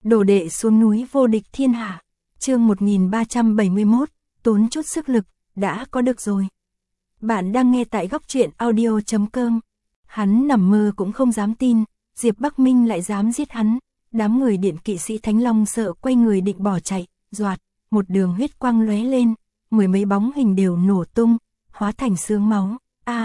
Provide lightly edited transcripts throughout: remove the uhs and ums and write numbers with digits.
Đồ đệ xuống núi vô địch thiên hạ. Chương 1371, tốn chút sức lực, đã có được rồi. Bạn đang nghe tại góc truyện audio.com. Hắn nằm mơ cũng không dám tin, Diệp Bắc Minh lại dám giết hắn. Đám người điện kỵ sĩ Thánh Long sợ quay người định bỏ chạy, doạt, một đường huyết quang lóe lên, mười mấy bóng hình đều nổ tung, hóa thành sương máu.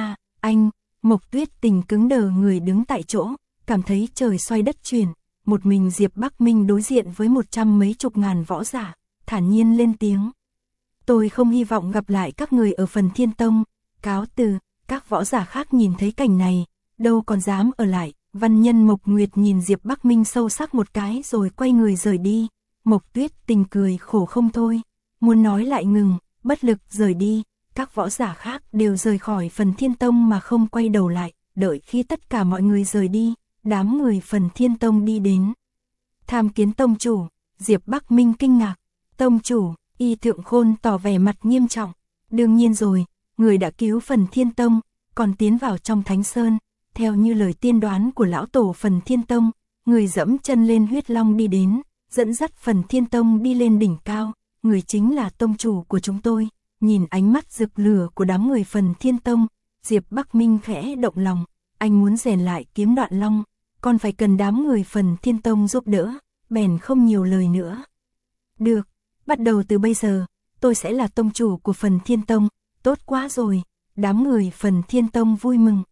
Anh, Mộc Tuyết Tình cứng đờ người đứng tại chỗ, cảm thấy trời xoay đất chuyển. Một mình Diệp Bắc Minh đối diện với 100 mấy chục ngàn võ giả, thản nhiên lên tiếng. Tôi không hy vọng gặp lại các người ở Phần Thiên Tông, cáo từ. Các võ giả khác nhìn thấy cảnh này, đâu còn dám ở lại. Văn nhân Mộc Nguyệt nhìn Diệp Bắc Minh sâu sắc một cái rồi quay người rời đi. Mộc Tuyết Tình cười khổ không thôi, muốn nói lại ngừng, bất lực rời đi. Các võ giả khác đều rời khỏi Phần Thiên Tông mà không quay đầu lại, đợi khi tất cả mọi người rời đi, đám người Phần Thiên Tông đi đến. Tham kiến tông chủ. Diệp Bắc Minh kinh ngạc. Tông chủ? Y Thượng Khôn tỏ vẻ mặt nghiêm trọng. Đương nhiên rồi, người đã cứu Phần Thiên Tông, còn tiến vào trong Thánh Sơn, theo như lời tiên đoán của lão tổ Phần Thiên Tông, người dẫm chân lên huyết long đi đến, dẫn dắt Phần Thiên Tông đi lên đỉnh cao, người chính là tông chủ của chúng tôi. Nhìn ánh mắt rực lửa của đám người Phần Thiên Tông, Diệp Bắc Minh khẽ động lòng, anh muốn rèn lại kiếm Đoạn Long, còn phải cần đám người Phần Thiên Tông giúp đỡ, bèn không nhiều lời nữa. Được, bắt đầu từ bây giờ, tôi sẽ là tông chủ của Phần Thiên Tông, tốt quá rồi. Đám người Phần Thiên Tông vui mừng.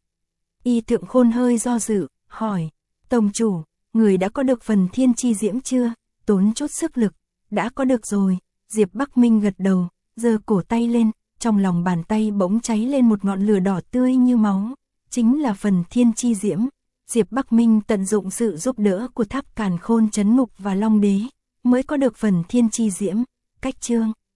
Y Thượng Khôn hơi do dự, hỏi, tông chủ, người đã có được Phần Thiên chi diễm chưa? Tốn chút sức lực, đã có được rồi. Diệp Bắc Minh gật đầu, giơ cổ tay lên, trong lòng bàn tay bỗng cháy lên một ngọn lửa đỏ tươi như máu, chính là Phần Thiên chi diễm. Diệp Bắc Minh tận dụng sự giúp đỡ của Tháp Càn Khôn Trấn Ngục và Long Đế, mới có được Phần Thiên chi diễm. Cách chương